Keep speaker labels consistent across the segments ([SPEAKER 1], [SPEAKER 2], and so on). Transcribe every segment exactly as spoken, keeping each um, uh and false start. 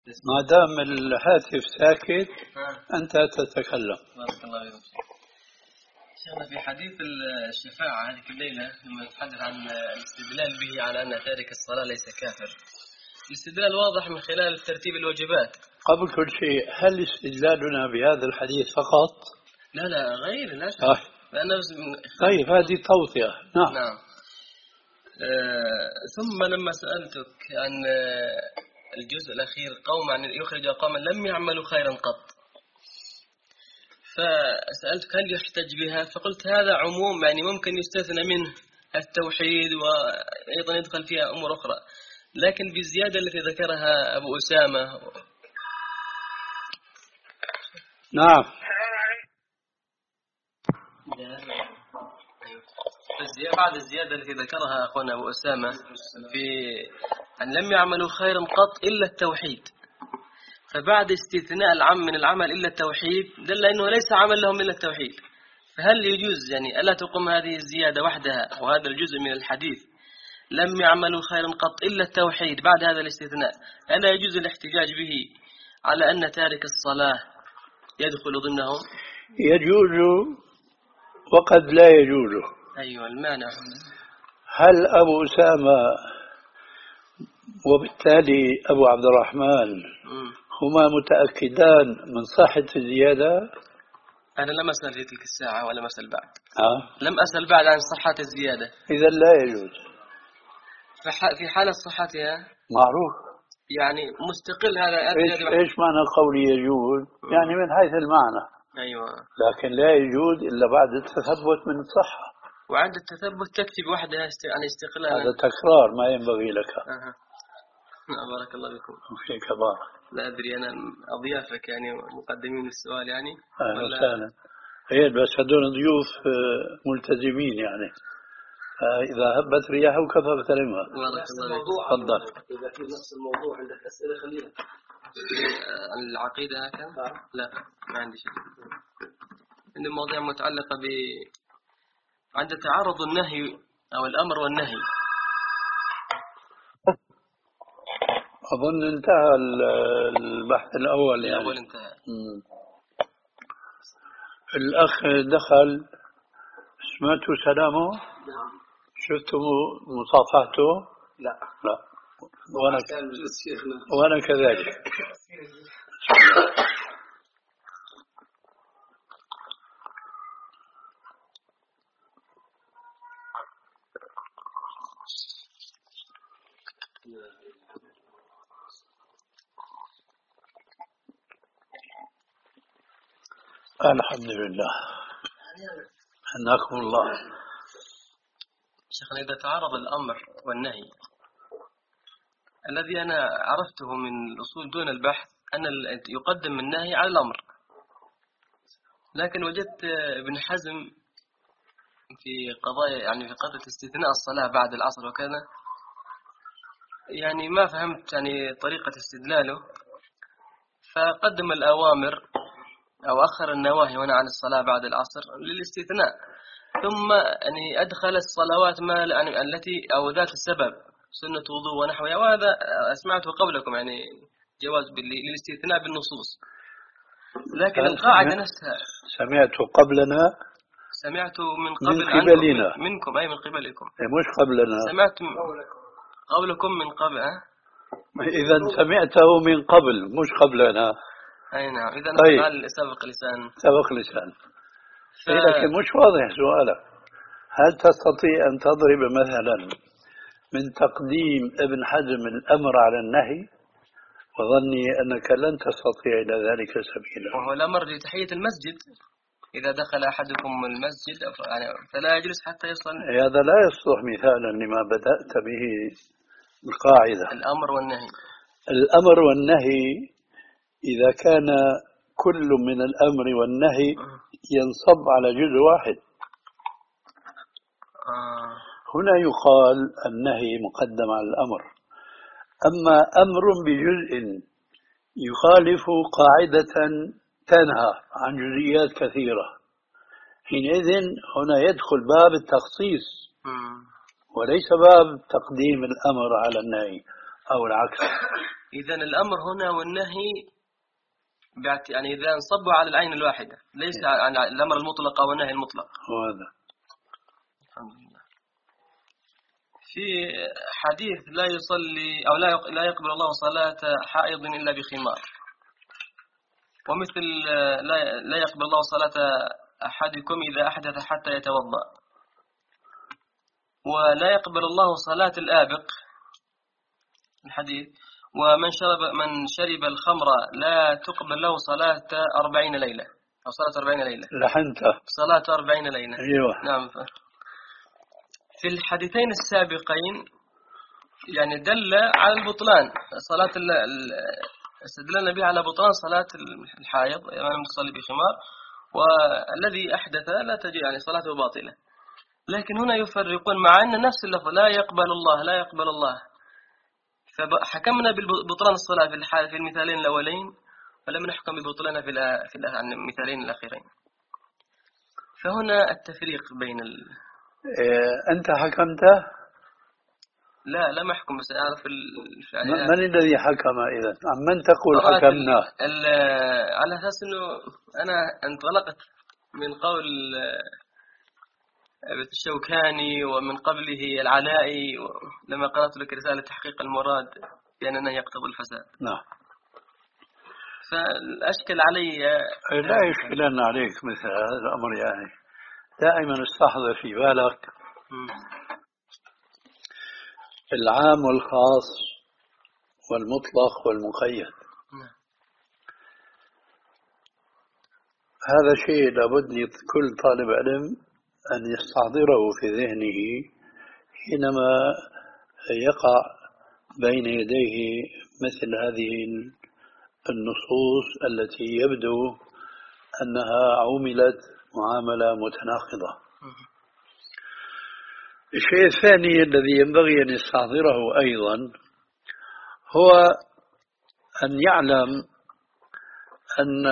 [SPEAKER 1] ما دام الهاتف ساكت أنت تتكلم.
[SPEAKER 2] بارك الله فيك. شيخنا في حديث الشفاعة هذه الليلة لما نتحدث عن الاستدلال به على أن تارك الصلاة ليس كافر، الاستدلال واضح من خلال ترتيب الواجبات.
[SPEAKER 1] قبل كل شيء، هل استدلالنا بهذا الحديث فقط؟
[SPEAKER 2] لا لا غير لا شك.
[SPEAKER 1] آه. طيب هذه توطئة. نعم.
[SPEAKER 2] نعم. آه ثم لما سألتك عن الجزء الأخير قوم عن يخرج قوما لم يعملوا خيرا قط، فسألتك هل يحتج بها؟ فقلت هذا عموم، يعني ممكن يستثنى منه التوحيد وأيضا يدخل فيها أمور أخرى، لكن بالزيادة التي ذكرها أبو أسامة.
[SPEAKER 1] نعم.
[SPEAKER 2] بعد الزيادة التي ذكرها أخونا أبو أسامة في أن لم يعملوا خيرا قط إلا التوحيد، فبعد استثناء العام من العمل إلا التوحيد دل أنه ليس عمل لهم إلا التوحيد. فهل يجوز يعني ألا تقوم هذه الزيادة وحدها وهذا الجزء من الحديث لم يعملوا خيرا قط إلا التوحيد بعد هذا الاستثناء، ألا يجوز الاحتجاج به على أن تارك الصلاة يدخل ضمنهم؟
[SPEAKER 1] يجوز وقد لا يجوز.
[SPEAKER 2] أيوة المانع.
[SPEAKER 1] هل أبو أسامة وبالتالي أبو عبد الرحمن هما متأكدان من صحة الزيادة؟
[SPEAKER 2] أنا لم أسأل في تلك الساعة ولا أسأل بعد.
[SPEAKER 1] أه؟
[SPEAKER 2] لم أسأل بعد عن صحة الزيادة.
[SPEAKER 1] إذا لا يجوز.
[SPEAKER 2] في حالة صحتها
[SPEAKER 1] معروف.
[SPEAKER 2] يعني مستقل هذا.
[SPEAKER 1] إيش, إيش معنى قولي يجوز؟ يعني من حيث المعنى.
[SPEAKER 2] أيوة.
[SPEAKER 1] لكن لا يجوز إلا بعد التثبت من الصحة.
[SPEAKER 2] وعند التثبت تكتب وحدها عن استقلال.
[SPEAKER 1] هذا تكرار ما ينبغي لك.
[SPEAKER 2] أه. بارك الله بكم.
[SPEAKER 1] فيك بارك.
[SPEAKER 2] لا أدري أنا أضيافك يعني مقدمين السؤال يعني.
[SPEAKER 1] أهلا وسهلا. هي بس هذول ضيوف ملتزمين يعني. إذا هبت رياح وكفى كلمة.
[SPEAKER 2] بارك الله فيك.
[SPEAKER 1] تفضل.
[SPEAKER 2] إذا في نفس الموضوع عندك أسئلة خليها. عن العقيدة هكذا؟ لا ما عندي شيء. عندي مواضيع متعلقة ب عند تعارض النهي أو الأمر والنهي.
[SPEAKER 1] أظن انتهى البحث الأول يعني.
[SPEAKER 2] الأول انتهى.
[SPEAKER 1] مم. الأخ دخل سمعتوا سلامه؟
[SPEAKER 2] نعم.
[SPEAKER 1] شفتوا مصافحته؟
[SPEAKER 2] لا.
[SPEAKER 1] لا. وأنا وأنا كذلك. الحمد لله. حياكم الله.
[SPEAKER 2] شيخنا إذا تعارض الأمر والنهي، الذي أنا عرفته من الأصول دون البحث أن يقدم النهي على الأمر، لكن وجدت ابن حزم في قضايا يعني في قضية استثناء الصلاة بعد العصر وكذا، يعني ما فهمت يعني طريقة استدلاله، فقدم الأوامر أو أخر النواهي هنا عن الصلاة بعد العصر للاستثناء، ثم يعني أدخل الصلوات ما يعني التي أو ذات السبب سنة وضوء ونحوها، وهذا أسمعته قبلكم يعني جواز للاستثناء بالنصوص، لكن القاعدة نفسها
[SPEAKER 1] سمعته قبلنا.
[SPEAKER 2] سمعت من قبل
[SPEAKER 1] من قبلنا
[SPEAKER 2] منكم أي من قبلكم
[SPEAKER 1] مش قبلنا.
[SPEAKER 2] سمعت قولكم من قبل. أه؟
[SPEAKER 1] إذا سمعته من قبل مش قبلنا.
[SPEAKER 2] أي نعم. إذا
[SPEAKER 1] طيب.
[SPEAKER 2] سبق لسان
[SPEAKER 1] سبق لسان.
[SPEAKER 2] ف...
[SPEAKER 1] لكن مش واضح سؤالك. هل تستطيع أن تضرب مثلا من تقديم ابن حزم الأمر على النهي؟ وظني أنك لن تستطيع إلى ذلك سبيلا.
[SPEAKER 2] وهو الأمر لتحية المسجد، إذا دخل أحدكم المسجد فلا يجلس حتى يصل.
[SPEAKER 1] هذا لا يصلح مثالا لما بدأت به القاعدة.
[SPEAKER 2] الأمر والنهي.
[SPEAKER 1] الأمر والنهي إذا كان كل من الأمر والنهي ينصب على جزء واحد.
[SPEAKER 2] آه.
[SPEAKER 1] هنا يقال النهي مقدم على الأمر. أما أمر بجزء يخالف قاعدة تنهى عن جزئيات كثيرة، حينئذ هنا يدخل باب التخصيص وليس باب تقديم الأمر على النهي أو العكس.
[SPEAKER 2] إذن الأمر هنا والنهي يعني إذا انصبوا على العين الواحدة ليس عن الأمر المطلق أو النهي المطلق.
[SPEAKER 1] هذا
[SPEAKER 2] الحمد لله. في حديث لا يصلي أو لا لا يقبل الله صلاة حائض إلا بخمار، ومثل لا لا يقبل الله صلاة أحدكم إذا أحدث حتى يتوضأ، ولا يقبل الله صلاة الآبق الحديث، ومن شرب من شرب الخمر لا تقبل له صلاة أربعين ليلة أو صلاة أربعين ليلة.
[SPEAKER 1] لحنته
[SPEAKER 2] صلاة أربعين ليلة.
[SPEAKER 1] أيوة.
[SPEAKER 2] نعم. في الحديثين السابقين يعني دل على البطلان صلاة استدلنا به على بطلان صلاة الحائض من يصلي بخمار، والذي أحدث لا تجي يعني صلاته باطلة. لكن هنا يفرقون مع أن نفس اللفظ لا يقبل الله لا يقبل الله، فحكمنا ببطلان الصلاة في الحال في المثالين الأولين، ولم نحكم ببطلانها في في المثالين الأخيرين. فهنا التفريق بين ال...
[SPEAKER 1] إيه أنت حكمته؟
[SPEAKER 2] لا لم أحكم، بس أعرف ال...
[SPEAKER 1] من الذي حكم إذا؟ عن من تقول حكمنا؟
[SPEAKER 2] ال... على أساس أنه أنا انطلقت من قول الشوكاني ومن قبله العلائي لما قرأت لك رسالة تحقيق المراد بأننا يقتضي الفساد.
[SPEAKER 1] نعم.
[SPEAKER 2] فالأشكل علي
[SPEAKER 1] لا يشكلن عليك مثل هذا الأمر، يعني دائما استحضر في بالك العام والخاص والمطلق والمقيد. هذا شيء لابد لكل طالب علم أن يستحضره في ذهنه حينما يقع بين يديه مثل هذه النصوص التي يبدو أنها عملت معاملة متناقضة. الشيء الثاني الذي ينبغي أن يستحضره أيضا هو أن يعلم أن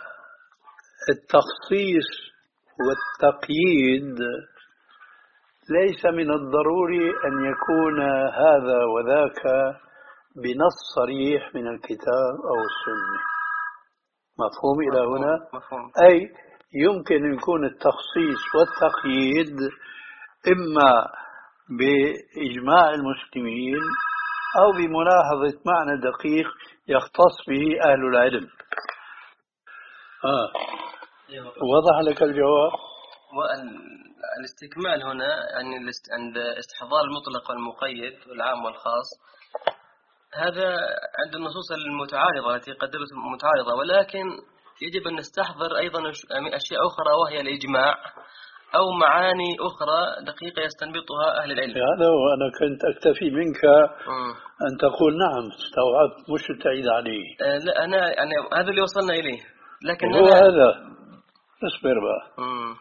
[SPEAKER 1] التخصيص والتقييد ليس من الضروري أن يكون هذا وذاك بنص صريح من الكتاب أو السنة. مفهوم إلى هنا؟
[SPEAKER 2] مفهوم.
[SPEAKER 1] أي يمكن أن يكون التخصيص والتقييد إما بإجماع المسلمين أو بملاحظة معنى دقيق يختص به أهل العلم. آه. وضح لك الجواب؟
[SPEAKER 2] والاستكمال هنا يعني عند استحضار المطلق والمقيد والعام والخاص، هذا عند النصوص المتعارضة التي قدرت متعارضة، ولكن يجب أن نستحضر أيضا أشياء أخرى وهي الإجماع أو معاني أخرى دقيقة يستنبطها أهل العلم.
[SPEAKER 1] هذا وأنا كنت أكتفي منك م. أن تقول نعم استوعبت، مش تعيد عليه.
[SPEAKER 2] أه لا أنا يعني هذا اللي وصلنا إليه، لكن
[SPEAKER 1] هو
[SPEAKER 2] أنا
[SPEAKER 1] هذا اصبر بقى.
[SPEAKER 2] م.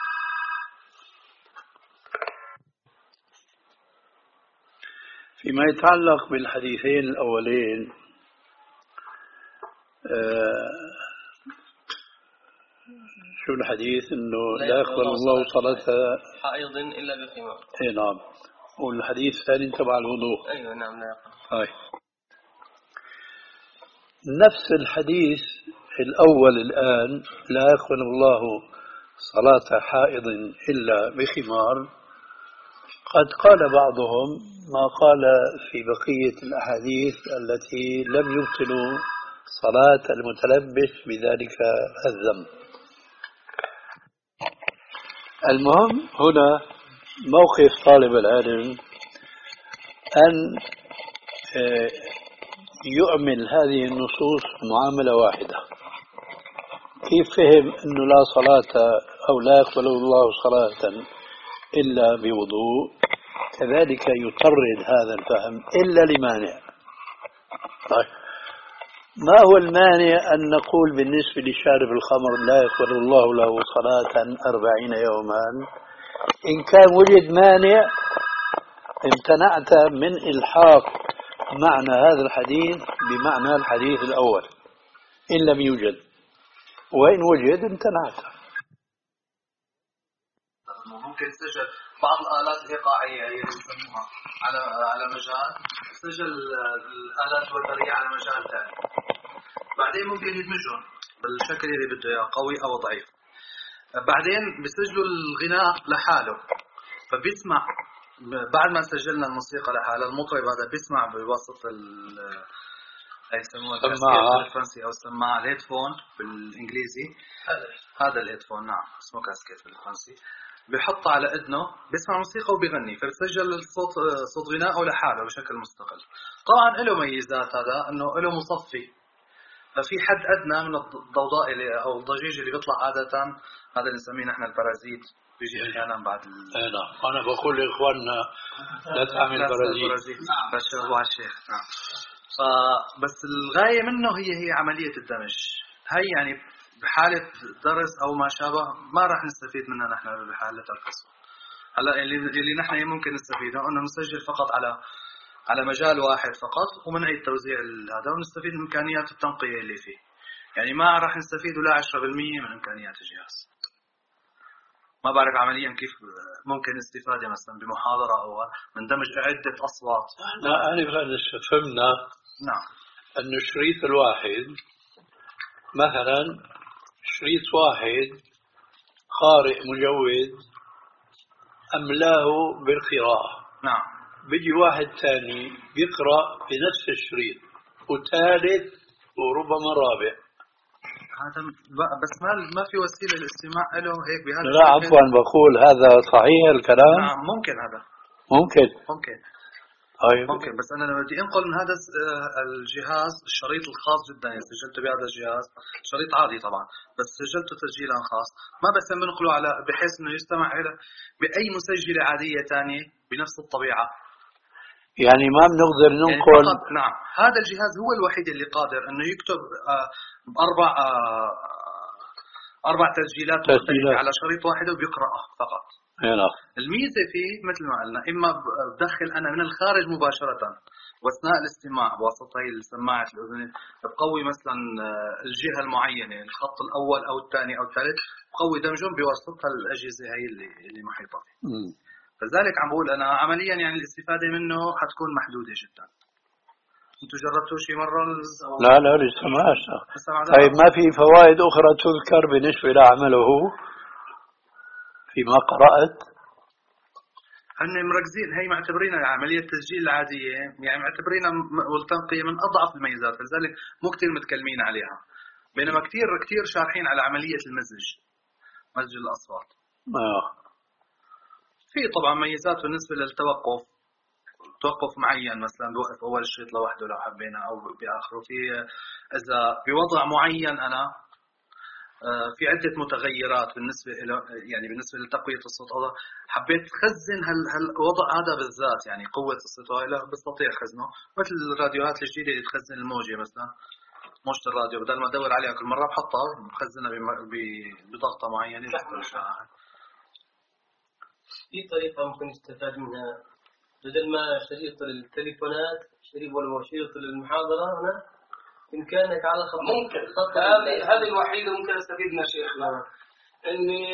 [SPEAKER 1] فيما يتعلق بالحديثين الأولين آه شو الحديث إنه لا يقبل الله صلاة
[SPEAKER 2] حائض إلا بخمار.
[SPEAKER 1] إيه نعم. والحديث الثاني تبع الوضوء.
[SPEAKER 2] أيوة نعم لا يقبل.
[SPEAKER 1] هاي نفس الحديث الأول الآن لا يقبل الله صلاة حائض إلا بخمار، قد قال بعضهم ما قال في بقية الأحاديث التي لم يبطلوا صلاة المتلبس بذلك الذنب. المهم هنا موقف طالب العلم أن يعمل هذه النصوص معاملة واحدة. كيف فهم أنه لا صلاة أو لا يقبل الله صلاة إلا بوضوء، كذلك يطرد هذا الفهم إلا لمانع. طيب ما هو المانع أن نقول بالنسبة لشارب الخمر لا يقبل الله له صلاة أربعين يوما؟ إن كان وجد مانع امتنعت من إلحاق معنى هذا الحديث بمعنى الحديث الأول إن لم يوجد، وإن وجد امتنعت.
[SPEAKER 3] ممكن يستشعر بعض الآلات الإيقاعية هي اللي يسموها على على مجال، سجل الآلات الوترية على مجال ثاني، بعدين ممكن يدمجهم بالشكل اللي بده إياه قوي أو ضعيف. بعدين بيسجلوا الغناء لحاله، فبيسمع بعد ما سجلنا الموسيقى لحالها المطرب هذا بيسمع بواسطة ال يسموها الكاسكيت بالفرنسي أو السماعة الهيدفون بالإنجليزي. هذا الهيدفون نعم اسمه كاسكيت بالفرنسي. بيحط على إذنه بيسمع موسيقى وبيغني، فبسجل الصوت صوت غناءه لحاله بشكل مستقل. طبعا له ميزات هذا إنه له مصفي، ففي حد أدنى من الضوضاء اللي أو الضجيج اللي بيطلع عادة، هذا اللي نسميه نحن البرازيت، بيجي أحيانا بعد ال...
[SPEAKER 1] نعم أنا بقول لإخواننا لا تعمل برازيت.
[SPEAKER 3] بس هو الشيخ نعم. فبس الغاية منه هي هي عملية الدمج هي، يعني بحالة درس أو ما شابه ما راح نستفيد منها نحن بحالة القسوة. هلا اللي اللي نحن ممكن نستفيده إنه نسجل فقط على على مجال واحد فقط ومنعيد توزيع هذا ونستفيد من إمكانيات التنقية اللي فيه. يعني ما راح نستفيد ولا عشرة بالمية من إمكانيات الجهاز. ما بعرف عمليا كيف ممكن استفادة مثلا بمحاضرة أو من دمج عدة أصوات.
[SPEAKER 1] لا أنا فهمنا
[SPEAKER 3] نعم
[SPEAKER 1] أن الشريط الواحد مثلا شريط واحد قارئ مجود أملاه بالقراءة،
[SPEAKER 3] نعم
[SPEAKER 1] بيجي واحد ثاني بيقرأ بنفس الشريط وثالث وربما رابع.
[SPEAKER 3] هذا بس ما ما في وسيلة للاستماع له هيك بهذا.
[SPEAKER 1] لا عفوا بقول هذا صحيح الكلام.
[SPEAKER 3] نعم ممكن هذا
[SPEAKER 1] ممكن
[SPEAKER 3] ممكن
[SPEAKER 1] طيب
[SPEAKER 3] ممكن بس أنا لما بدي أنقل من هذا الجهاز الشريط الخاص جدا يعني سجلته بهذا الجهاز شريط عادي طبعا بس سجلته تسجيلا خاص ما بس بنقله على بحيث إنه يستمع إلى بأي مسجلة عادية ثانية بنفس الطبيعة.
[SPEAKER 1] يعني ما بنقدر ننقل
[SPEAKER 3] يعني نعم هذا الجهاز هو الوحيد اللي قادر إنه يكتب آه أربع آه أربع تسجيلات مختلفة على شريط واحد وبيقرأه فقط.
[SPEAKER 1] هنا.
[SPEAKER 3] الميزة فيه مثل ما قلنا إما بدخل أنا من الخارج مباشرة وأثناء الاستماع بواسطة هي السماعة الأذن بقوي مثلا الجهة المعينة الخط الأول أو الثاني أو الثالث بقوي دمجهم بواسطة الأجهزة هي اللي اللي محيطة فيه. فذلك عم بقول أنا عمليا يعني الاستفادة منه حتكون محدودة جدا. أنتوا جربتوا شيء مرة؟
[SPEAKER 1] لا لا لسه ما طيب ما في فوائد أخرى تذكر بالنسبة لعمله فيما قرأت؟
[SPEAKER 3] هن مركزين هي معتبرين عملية التسجيل العادية يعني معتبرين والتنقية من أضعف الميزات لذلك مو كتير متكلمين عليها بينما كتير كتير شارحين على عملية المزج مزج الأصوات.
[SPEAKER 1] آه.
[SPEAKER 3] في طبعا ميزات بالنسبة للتوقف توقف معين مثلا بوقف أول شريط لوحده لو حبينا أو بآخره في إذا بوضع معين أنا في عدة متغيرات بالنسبة إلى يعني بالنسبة لتقوية الصوت هذا حبيت خزن هال هالوضع هذا بالذات يعني قوة الصوت هذا بستطيع خزنه مثل الراديوهات الجديدة اللي تخزن الموجة مثلا موجة الراديو بدل ما أدور عليها كل مرة بحطها بخزنها بضغطة معينة.
[SPEAKER 2] في طريقة ممكن يستفاد منها بدل ما شريط التليفونات شريط ولا شريط المحاضرة هنا إمكانك على خط
[SPEAKER 4] ممكن خط هذه هذه الوحيدة ممكن أستفيد منها شيخنا إني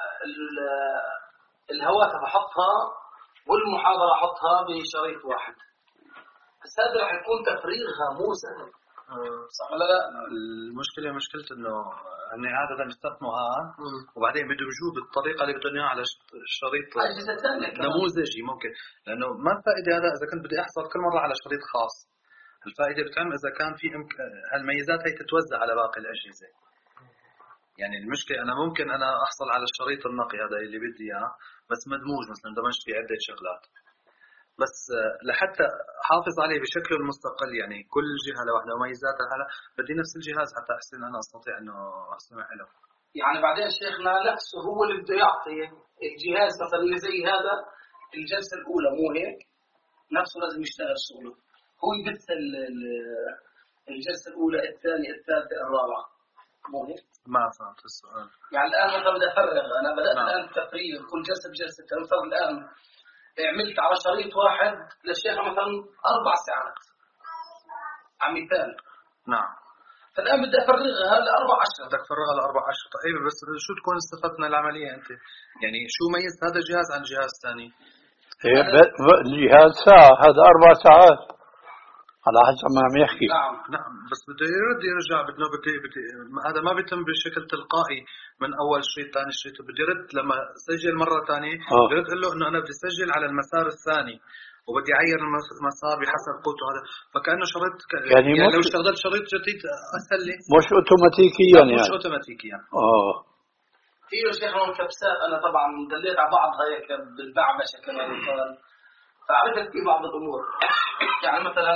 [SPEAKER 4] الهواتف أحطها والمحاضرة أحطها بشريط واحد بس هذا راح يكون تفريغها مو سهل صح ولا لا؟
[SPEAKER 3] المشكلة مشكلة إنه إن عادة بيستخدموا هان وبعدين بيدمجوه بالطريقة اللي بدهم إياها على شريط نموذجي ممكن لأنه ما الفائدة هذا إذا كنت بدي أحصل كل مرة على شريط خاص. الفائدة بتعمل إذا كان في إمك... هالميزات هي تتوزع على باقي الأجهزة. يعني المشكلة أنا ممكن أنا أحصل على الشريط النقي هذا اللي بدي إياه بس مدموج مثلا دمجت فيه عدة شغلات بس لحتى أحافظ عليه بشكل مستقل يعني كل جهة لوحدها وميزاتها هلا بدي نفس الجهاز حتى أحسن أنا أستطيع إنه أستمع له.
[SPEAKER 4] يعني بعدين شيخنا نفسه هو اللي بده يعطي الجهاز مثلا اللي زي هذا الجلسة الأولى مو هيك نفسه لازم يشتغل شغله هو يبث الجلسة الأولى الثانية الثالثة الرابعة مو هيك؟
[SPEAKER 3] ما فهمت السؤال.
[SPEAKER 4] يعني الآن مثلا بدي أفرغ أنا بدأت نعم. الآن التفريغ كل جلسة بجلسة أنفرغ الآن عملت على شريط واحد للشيخ مثلا أربع ساعات عم مثال.
[SPEAKER 3] نعم.
[SPEAKER 4] الآن بدي أفرغها لأربع أشهر.
[SPEAKER 3] بدك تفرغها لأربع أشهر. طيب بس شو تكون استفدت من العملية أنت؟ يعني شو ميز هذا الجهاز عن جهاز ثاني؟
[SPEAKER 1] الجهاز ساعة، هذا أربع ساعات على حسب ما عم يحكي.
[SPEAKER 3] نعم نعم بس بده يرد يرجع بدنا بدي بدي هذا ما بيتم بشكل تلقائي من أول شريط ثاني شريط، بدي يرد لما سجل مرة ثانية
[SPEAKER 1] آه.
[SPEAKER 3] بدي يرد له إنه أنا بدي سجل على المسار الثاني وبدي أعير المسار بحسب قوته هذا، فكأنه شريط ك... يعني, يعني لو اشتغلت شريط جديد أسهل لي.
[SPEAKER 1] مش أوتوماتيكيا يعني.
[SPEAKER 3] مش أوتوماتيكيا.
[SPEAKER 1] آه.
[SPEAKER 4] في شيخ من كبسات أنا طبعا دليت على بعضها هيك بالبعبشة كما يقال، فعرفت في بعض الأمور. يعني مثلا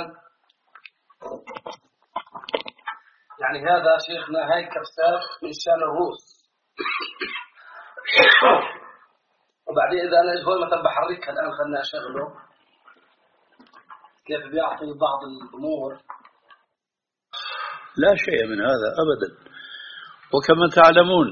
[SPEAKER 4] يعني هذا شيخنا هاي كبسات من شان الروس. وبعدين إذا أنا هو مثلا بحركها الآن خلنا أشغله كيف بيعطي بعض الأمور.
[SPEAKER 1] لا شيء من هذا أبدا. وكما تعلمون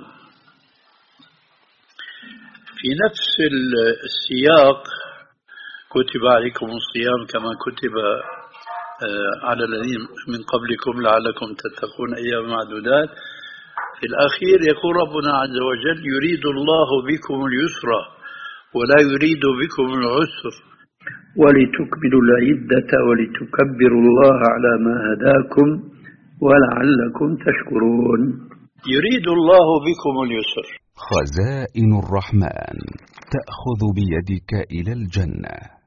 [SPEAKER 1] في نفس السياق كتب عليكم الصيام كما كتب على الذين من قبلكم لعلكم تتقون أيام معدودات. في الأخير يقول ربنا عز وجل يريد الله بكم اليسر ولا يريد بكم العسر ولتكملوا العدة ولتكبروا الله على ما هداكم ولعلكم تشكرون. يريد الله بكم اليسر.
[SPEAKER 5] خزائن الرحمن تأخذ بيدك إلى الجنة.